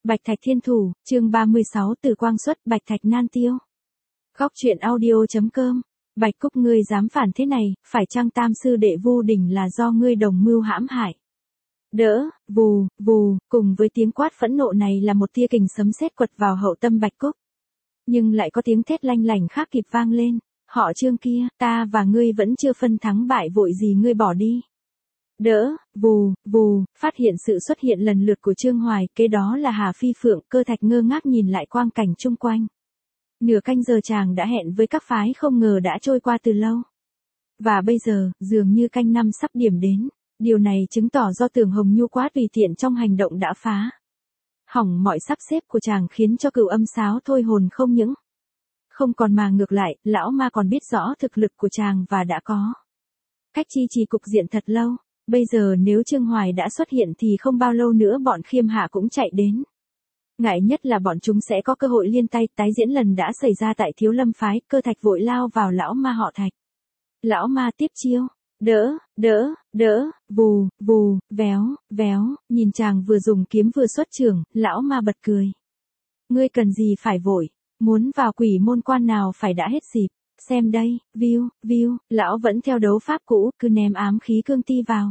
Bạch Thạch Thiên Thủ, chương 36 Từ Quang Xuất, Bạch Thạch Nan Tiêu. Góc truyện audio.com. Bạch Cúc, ngươi dám phản thế này, phải chăng tam sư đệ Vu Đỉnh là do ngươi đồng mưu hãm hại? Đỡ, vù, vù, cùng với tiếng quát phẫn nộ này là một tia kình sấm sét quật vào hậu tâm Bạch Cúc. Nhưng lại có tiếng thét lanh lảnh khác kịp vang lên, họ Trương kia, ta và ngươi vẫn chưa phân thắng bại, vội gì ngươi bỏ đi. Đỡ, vù, vù, phát hiện sự xuất hiện lần lượt của Trương Hoài, kế đó là Hà Phi Phượng. Cơ Thạch ngơ ngác nhìn lại quang cảnh chung quanh. Nửa canh giờ chàng đã hẹn với các phái không ngờ đã trôi qua từ lâu. Và bây giờ, dường như canh năm sắp điểm đến, điều này chứng tỏ do Tưởng Hồng Nhu quá tùy tiện trong hành động đã phá hỏng mọi sắp xếp của chàng, khiến cho Cửu Âm Sáo thôi hồn không những không còn mà ngược lại, lão ma còn biết rõ thực lực của chàng và đã có cách chi trì cục diện thật lâu. Bây giờ nếu Trương Hoài đã xuất hiện thì không bao lâu nữa bọn Khiêm Hạ cũng chạy đến. Ngại nhất là bọn chúng sẽ có cơ hội liên tay tái diễn lần đã xảy ra tại Thiếu Lâm phái. Cơ Thạch vội lao vào lão ma họ Thạch. Lão ma tiếp chiêu. Đỡ, đỡ, đỡ, vù, vù, véo, véo. Nhìn chàng vừa dùng kiếm vừa xuất trường, lão ma bật cười. Ngươi cần gì phải vội, muốn vào quỷ môn quan nào phải đã hết dịp. Xem đây, viu, viu, lão vẫn theo đấu pháp cũ, cứ ném ám khí cương ti vào.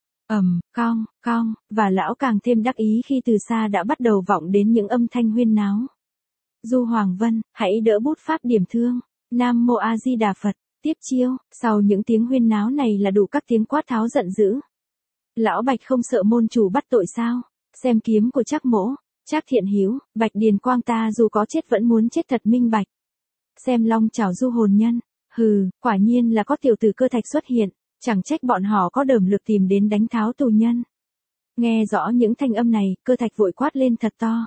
Cong, cong, và lão càng thêm đắc ý khi từ xa đã bắt đầu vọng đến những âm thanh huyên náo. Du Hoàng Vân, hãy đỡ bút pháp điểm thương. Nam Mô A Di Đà Phật, tiếp chiêu. Sau những tiếng huyên náo này là đủ các tiếng quát tháo giận dữ. Lão Bạch không sợ môn chủ bắt tội sao? Xem kiếm của Trác Mỗ, Trác Thiện Hiếu, Bạch Điền Quang ta dù có chết vẫn muốn chết thật minh bạch. Xem long chảo du hồn nhân. Hừ, quả nhiên là có tiểu tử Cơ Thạch xuất hiện, chẳng trách bọn họ có đờm lực tìm đến đánh tháo tù nhân. Nghe rõ những thanh âm này, Cơ Thạch vội quát lên thật to.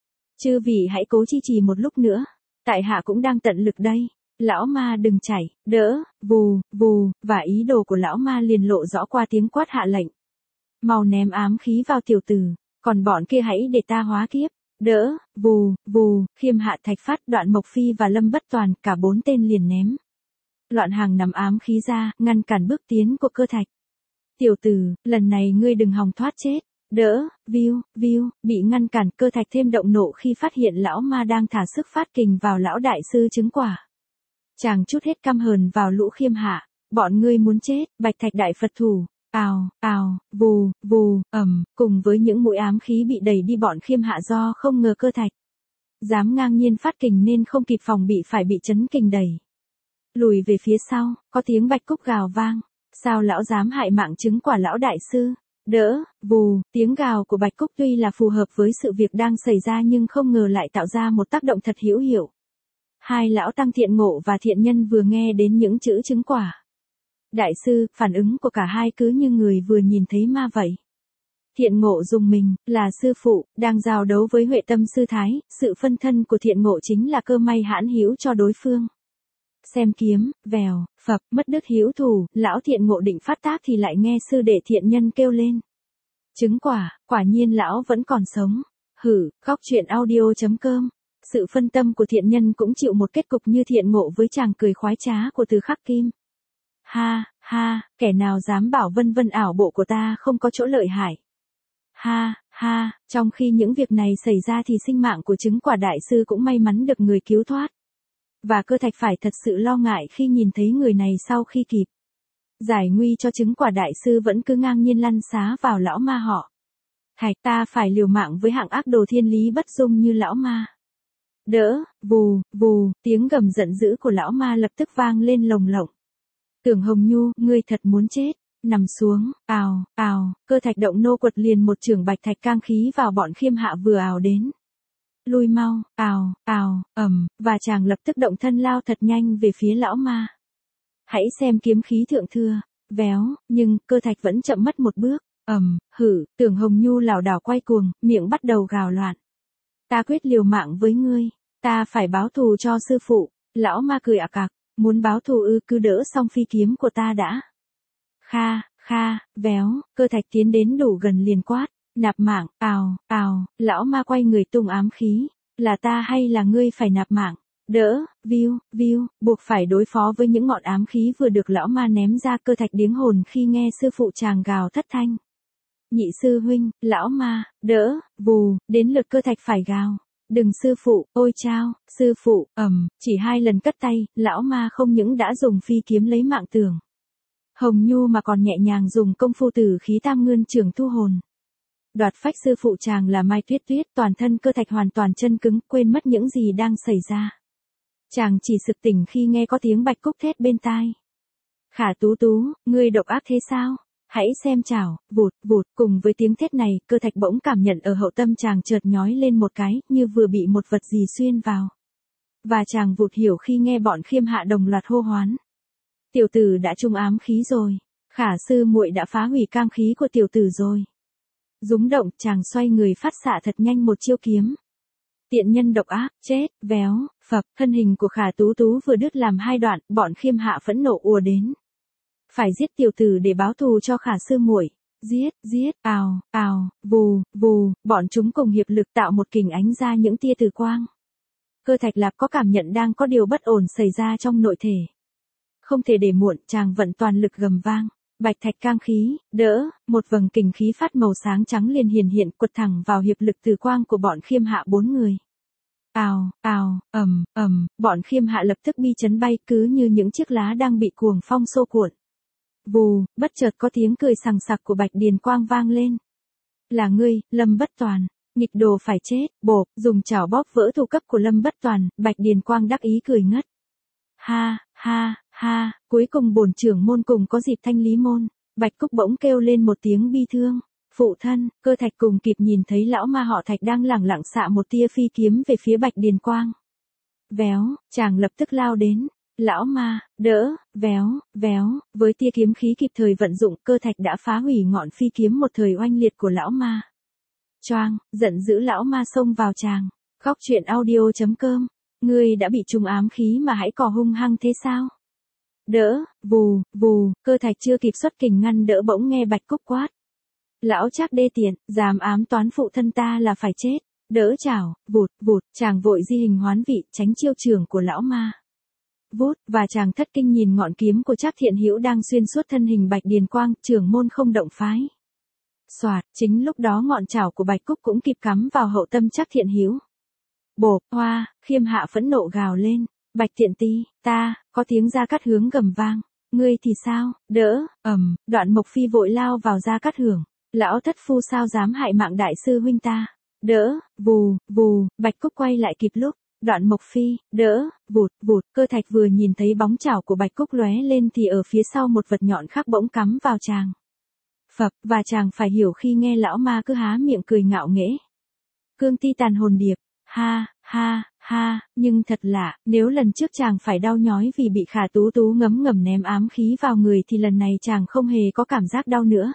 Chư vị hãy cố chi trì một lúc nữa, tại hạ cũng đang tận lực đây. Lão ma đừng chảy, đỡ, vù, vù, và ý đồ của lão ma liền lộ rõ qua tiếng quát hạ lệnh. Mau ném ám khí vào tiểu tử, còn bọn kia hãy để ta hóa kiếp. Đỡ, vù, vù, Khiêm Hạ, Thạch Phát, Đoạn Mộc Phi và Lâm Bất Toàn, cả bốn tên liền ném loạn hàng nằm ám khí ra, ngăn cản bước tiến của Cơ Thạch. Tiểu tử, lần này ngươi đừng hòng thoát chết. Đỡ, viu, viu, bị ngăn cản. Cơ Thạch thêm động nộ khi phát hiện lão ma đang thả sức phát kình vào lão đại sư chứng quả. Chàng chút hết căm hờn vào lũ Khiêm Hạ, bọn ngươi muốn chết. Bạch Thạch đại Phật thủ. Ào, ào, vù, vù, cùng với những mũi ám khí bị đẩy đi, bọn Khiêm Hạ do không ngờ Cơ Thạch dám ngang nhiên phát kình nên không kịp phòng bị phải bị chấn kình đẩy lùi về phía sau. Có tiếng Bạch Cúc gào vang. Sao lão dám hại mạng chứng quả lão đại sư? Đỡ, vù, tiếng gào của Bạch Cúc tuy là phù hợp với sự việc đang xảy ra nhưng không ngờ lại tạo ra một tác động thật hữu hiệu. Hai lão tăng Thiện Ngộ và Thiện Nhân vừa nghe đến những chữ chứng quả đại sư, phản ứng của cả hai cứ như người vừa nhìn thấy ma vậy. Thiện Ngộ dùng mình, là sư phụ, đang giao đấu với Huệ Tâm sư thái, sự phân thân của Thiện Ngộ chính là cơ may hãn hữu cho đối phương. Xem kiếm, vèo, phập, mất đứt hữu thủ, lão Thiện Ngộ định phát tác thì lại nghe sư đệ Thiện Nhân kêu lên. Chứng quả, quả nhiên lão vẫn còn sống. Hử, góc truyện audio.com. Sự phân tâm của Thiện Nhân cũng chịu một kết cục như Thiện Ngộ với chàng cười khoái trá của Từ Khắc Kim. Ha, ha, kẻ nào dám bảo vân vân ảo bộ của ta không có chỗ lợi hại. Ha, ha, trong khi những việc này xảy ra thì sinh mạng của chứng quả đại sư cũng may mắn được người cứu thoát. Và Cơ Thạch phải thật sự lo ngại khi nhìn thấy người này sau khi kịp giải nguy cho chứng quả đại sư vẫn cứ ngang nhiên lăn xá vào lão ma họ Thạch. Ta phải liều mạng với hạng ác đồ thiên lý bất dung như lão ma. Đỡ, vù, vù, tiếng gầm giận dữ của lão ma lập tức vang lên lồng lộng. Tưởng Hồng Nhu, ngươi thật muốn chết. Nằm xuống, ào, ào, Cơ Thạch động nô quật liền một chưởng Bạch Thạch cang khí vào bọn Khiêm Hạ vừa ào đến. Lui mau, ào, ào, và chàng lập tức động thân lao thật nhanh về phía lão ma. Hãy xem kiếm khí thượng thừa, véo, nhưng Cơ Thạch vẫn chậm mất một bước. Hử, Tưởng Hồng Nhu lảo đảo quay cuồng, miệng bắt đầu gào loạn. Ta quyết liều mạng với ngươi, ta phải báo thù cho sư phụ. Lão ma cười ạc ạc, muốn báo thù ư, cứ đỡ xong phi kiếm của ta đã. Kha, kha, véo, Cơ Thạch tiến đến đủ gần liền quát. Nạp mạng, ào, ào, lão ma quay người tung ám khí. Là ta hay là ngươi phải nạp mạng? Đỡ, viu, viu, buộc phải đối phó với những ngọn ám khí vừa được lão ma ném ra. Cơ Thạch điếng hồn khi nghe sư phụ chàng gào thất thanh. nhị sư huynh, lão ma, đỡ, vù, đến lượt Cơ Thạch phải gào. Đừng sư phụ, ôi chao, sư phụ, chỉ 2 lần cất tay, lão ma không những đã dùng phi kiếm lấy mạng Tưởng Hồng Nhu mà còn nhẹ nhàng dùng công phu tử khí tam ngươn trưởng thu hồn. Đoạt phách sư phụ chàng là Mai Tuyết Tuyết, toàn thân Cơ Thạch hoàn toàn chân cứng, quên mất những gì đang xảy ra. Chàng chỉ sực tỉnh khi nghe có tiếng Bạch Cúc thét bên tai. Khả Tú Tú, ngươi độc ác thế sao? Hãy xem chảo, vụt, vụt, cùng với tiếng thét này, Cơ Thạch bỗng cảm nhận ở hậu tâm chàng chợt nhói lên một cái, như vừa bị một vật gì xuyên vào. Và chàng vụt hiểu khi nghe bọn Khiêm Hạ đồng loạt hô hoán. Tiểu tử đã trung ám khí rồi, Khả sư muội đã phá hủy cang khí của tiểu tử rồi. Rúng động, chàng xoay người phát xạ thật nhanh một chiêu kiếm. Tiện nhân độc ác, chết, véo, phập, thân hình của Khả Tú Tú vừa đứt làm 2 đoạn, bọn Khiêm Hạ phẫn nộ ùa đến. Phải giết tiểu tử để báo thù cho Khả sư muội. Giết, giết, ào, ào, vù, vù, bọn chúng cùng hiệp lực tạo một kình ánh ra những tia từ quang. Cơ Thạch Lạp có cảm nhận đang có điều bất ổn xảy ra trong nội thể. Không thể để muộn, chàng vận toàn lực gầm vang. Bạch thạch cang khí, đỡ, một vầng kình khí phát màu sáng trắng liền hiển hiện quật thẳng vào hiệp lực từ quang của bọn Khiêm Hạ 4 người. Ào, ào, bọn Khiêm Hạ lập tức bi chấn bay cứ như những chiếc lá đang bị cuồng phong xô cuộn. Vù, bất chợt có tiếng cười sằng sặc của Bạch Điền Quang vang lên. Là ngươi, Lâm Bất Toàn, nghịch đồ phải chết, bộp, dùng chảo bóp vỡ thủ cấp của Lâm Bất Toàn, Bạch Điền Quang đắc ý cười ngất. Ha, ha, ha, cuối cùng bổn trưởng môn cùng có dịp thanh lý môn. Bạch Cúc bỗng kêu lên một tiếng bi thương. Phụ thân, Cơ Thạch cùng kịp nhìn thấy lão ma họ Thạch đang lẳng lặng xạ một tia phi kiếm về phía Bạch Điền Quang. Véo, chàng lập tức lao đến. Lão ma, đỡ, véo, véo, với tia kiếm khí kịp thời vận dụng, Cơ Thạch đã phá hủy ngọn phi kiếm một thời oanh liệt của lão ma. Choang, giận dữ lão ma xông vào chàng. Góc truyện audio.com. Ngươi đã bị trùng ám khí mà hãy cò hung hăng thế sao? Đỡ, vù, vù, Cơ Thạch chưa kịp xuất kình ngăn đỡ bỗng nghe Bạch Cúc quát. Lão Trác đê tiện, dám ám toán phụ thân ta là phải chết. Đỡ chảo, vụt, vụt, chàng vội di hình hoán vị, tránh chiêu trường của lão ma. Vút, và chàng thất kinh nhìn ngọn kiếm của Trác Thiện Hữu đang xuyên suốt thân hình Bạch Điền Quang, trưởng môn không động phái. Soạt, chính lúc đó ngọn chảo của Bạch Cúc cũng kịp cắm vào hậu tâm Trác Thiện Hữu. Bộp, hoa, Khiêm Hạ phẫn nộ gào lên. Bạch Tiện Ti, ta, có tiếng Gia Cát Hướng gầm vang. Ngươi thì sao, đỡ, Đoạn Mộc Phi vội lao vào Gia Cát Hưởng. Lão thất phu sao dám hại mạng đại sư huynh ta. Đỡ, vù, vù, Bạch Cúc quay lại kịp lúc. Đoạn Mộc Phi, đỡ, vụt, vụt, Cơ Thạch vừa nhìn thấy bóng chảo của Bạch Cúc lóe lên thì ở phía sau một vật nhọn khác bỗng cắm vào chàng. Phập, và chàng phải hiểu khi nghe lão ma cứ há miệng cười ngạo nghễ. Cương Ti Tàn Hồn Điệp, ha, ha, ha, nhưng thật lạ, nếu lần trước chàng phải đau nhói vì bị Khả Tú Tú ngấm ngầm ném ám khí vào người thì lần này chàng không hề có cảm giác đau nữa.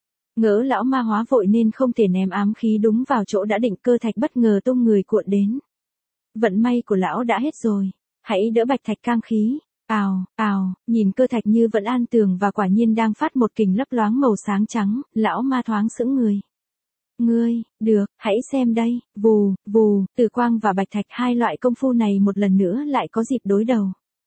Ngỡ lão ma hóa vội nên không thể ném ám khí đúng vào chỗ đã định, Cơ Thạch bất ngờ tung người cuộn đến. Vận may của lão đã hết rồi, hãy đỡ Bạch Thạch cang khí. Ào, ào, nhìn Cơ Thạch như vẫn an tường và quả nhiên đang phát một kình lấp loáng màu sáng trắng, lão ma thoáng sững người. Ngươi, được, hãy xem đây, vù, vù, Từ Quang và Bạch Thạch, 2 loại công phu này một lần nữa lại có dịp đối đầu.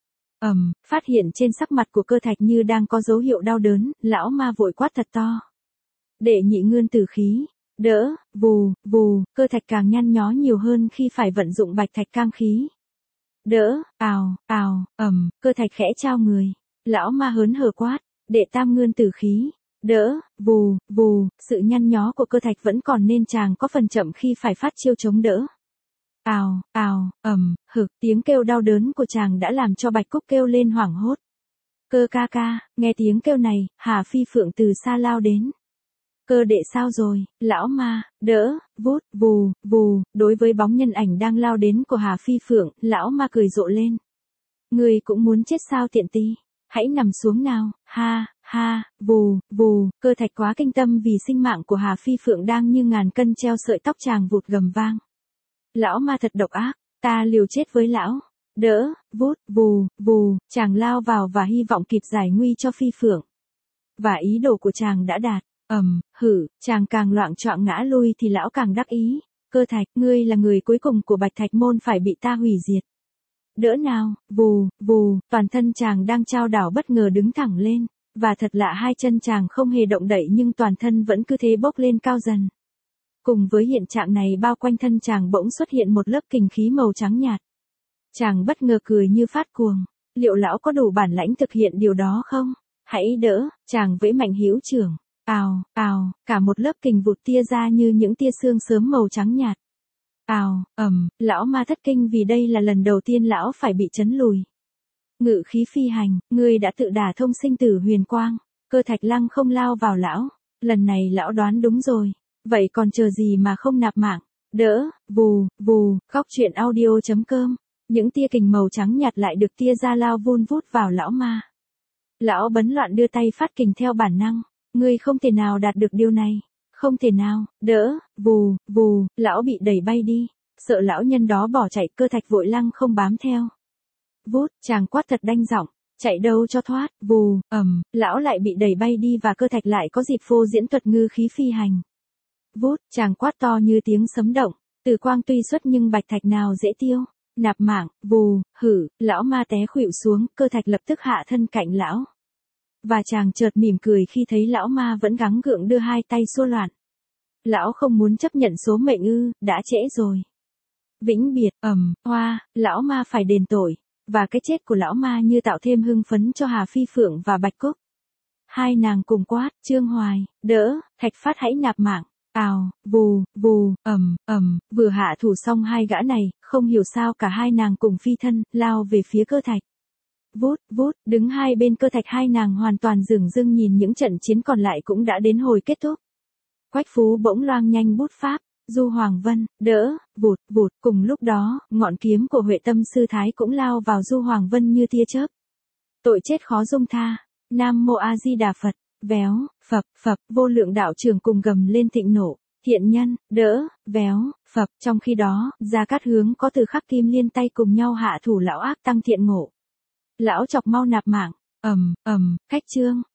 Phát hiện trên sắc mặt của Cơ Thạch như đang có dấu hiệu đau đớn, lão ma vội quát thật to. Đệ nhị ngươn tử khí, đỡ, vù, vù, Cơ Thạch càng nhăn nhó nhiều hơn khi phải vận dụng Bạch Thạch cang khí. Đỡ, ào, ào, Cơ Thạch khẽ trao người. Lão ma hớn hở quát, đệ tam ngươn tử khí. Đỡ, vù, vù, sự nhăn nhó của Cơ Thạch vẫn còn nên chàng có phần chậm khi phải phát chiêu chống đỡ. Ào, ào, tiếng kêu đau đớn của chàng đã làm cho Bạch Cúc kêu lên hoảng hốt. Cơ ca ca, nghe tiếng kêu này, Hà Phi Phượng từ xa lao đến. Cơ đệ sao rồi, lão ma, đỡ, vút, vù, vù, đối với bóng nhân ảnh đang lao đến của Hà Phi Phượng, lão ma cười rộ lên. Ngươi cũng muốn chết sao Tiện Ti, hãy nằm xuống nào, ha, ha, vù, vù, Cơ Thạch quá kinh tâm vì sinh mạng của Hà Phi Phượng đang như ngàn cân treo sợi tóc, chàng vụt gầm vang. Lão ma thật độc ác, ta liều chết với lão. Đỡ, vút, vù, vù, chàng lao vào và hy vọng kịp giải nguy cho Phi Phượng. Và ý đồ của chàng đã đạt. Chàng càng loạng choạng ngã lui thì lão càng đắc ý. Cơ Thạch, ngươi là người cuối cùng của Bạch Thạch môn phải bị ta hủy diệt. Đỡ nào, vù, vù, toàn thân chàng đang chao đảo bất ngờ đứng thẳng lên. Và thật lạ hai chân chàng không hề động đậy nhưng toàn thân vẫn cứ thế bốc lên cao dần. Cùng với hiện trạng này bao quanh thân chàng bỗng xuất hiện một lớp kình khí màu trắng nhạt. Chàng bất ngờ cười như phát cuồng. Liệu lão có đủ bản lãnh thực hiện điều đó không? Hãy đỡ, chàng vẫy mạnh hữu trưởng. Ào, ào, cả một lớp kình vụt tia ra như những tia sương sớm màu trắng nhạt. Ào, lão ma thất kinh vì đây là lần đầu tiên lão phải bị chấn lùi. Ngự khí phi hành, ngươi đã tự đả thông sinh tử huyền quang. Cơ thạch lăng không lao vào lão. Lần này lão đoán đúng rồi. Vậy còn chờ gì mà không nạp mạng? Đỡ, vù, vù, khóc chuyện audio.com. Những tia kình màu trắng nhạt lại được tia ra lao vun vút vào lão ma. Lão bấn loạn đưa tay phát kình theo bản năng. Ngươi không thể nào đạt được điều này. Không thể nào, đỡ, vù, vù, lão bị đẩy bay đi. Sợ lão nhân đó bỏ chạy, cơ thạch vội lăng không bám theo. Vút, chàng quát thật đanh giọng, chạy đâu cho thoát, vù, lão lại bị đẩy bay đi và cơ thạch lại có dịp phô diễn thuật ngư khí phi hành. Vút, chàng quát to như tiếng sấm động, tử quang tuy xuất nhưng bạch thạch nào dễ tiêu. Nạp mạng, vù, hử, lão ma té khuỵu xuống, cơ thạch lập tức hạ thân cạnh lão. Và chàng chợt mỉm cười khi thấy lão ma vẫn gắng gượng đưa hai tay xua loạn. Lão không muốn chấp nhận số mệnh ư, đã trễ rồi. Vĩnh biệt, hoa, lão ma phải đền tội. Và cái chết của lão ma như tạo thêm hưng phấn cho Hà Phi Phượng và Bạch Cúc. Hai nàng cùng quát, Trương Hoài, đỡ, Thạch Phát hãy nạp mạng. Ào, vù, vù, vừa hạ thủ xong hai gã này, không hiểu sao cả hai nàng cùng phi thân, lao về phía cơ thạch. Vút, vút, đứng hai bên cơ thạch hai nàng hoàn toàn dửng dưng nhìn những trận chiến còn lại cũng đã đến hồi kết thúc. Quách Phú bỗng loang nhanh bút pháp, Du Hoàng Vân, đỡ, vụt, vụt, cùng lúc đó, ngọn kiếm của Huệ Tâm Sư Thái cũng lao vào Du Hoàng Vân như tia chớp. Tội chết khó dung tha, Nam Mô A Di Đà Phật, véo, phập, vô lượng đạo trưởng cùng gầm lên thịnh nộ, thiện nhân, đỡ, véo, phập, trong khi đó, Gia Cát Hướng có Từ Khắc Kim Liên tay cùng nhau hạ thủ lão ác tăng thiện ngộ. Lão chọc mau nạp mạng, cách chương.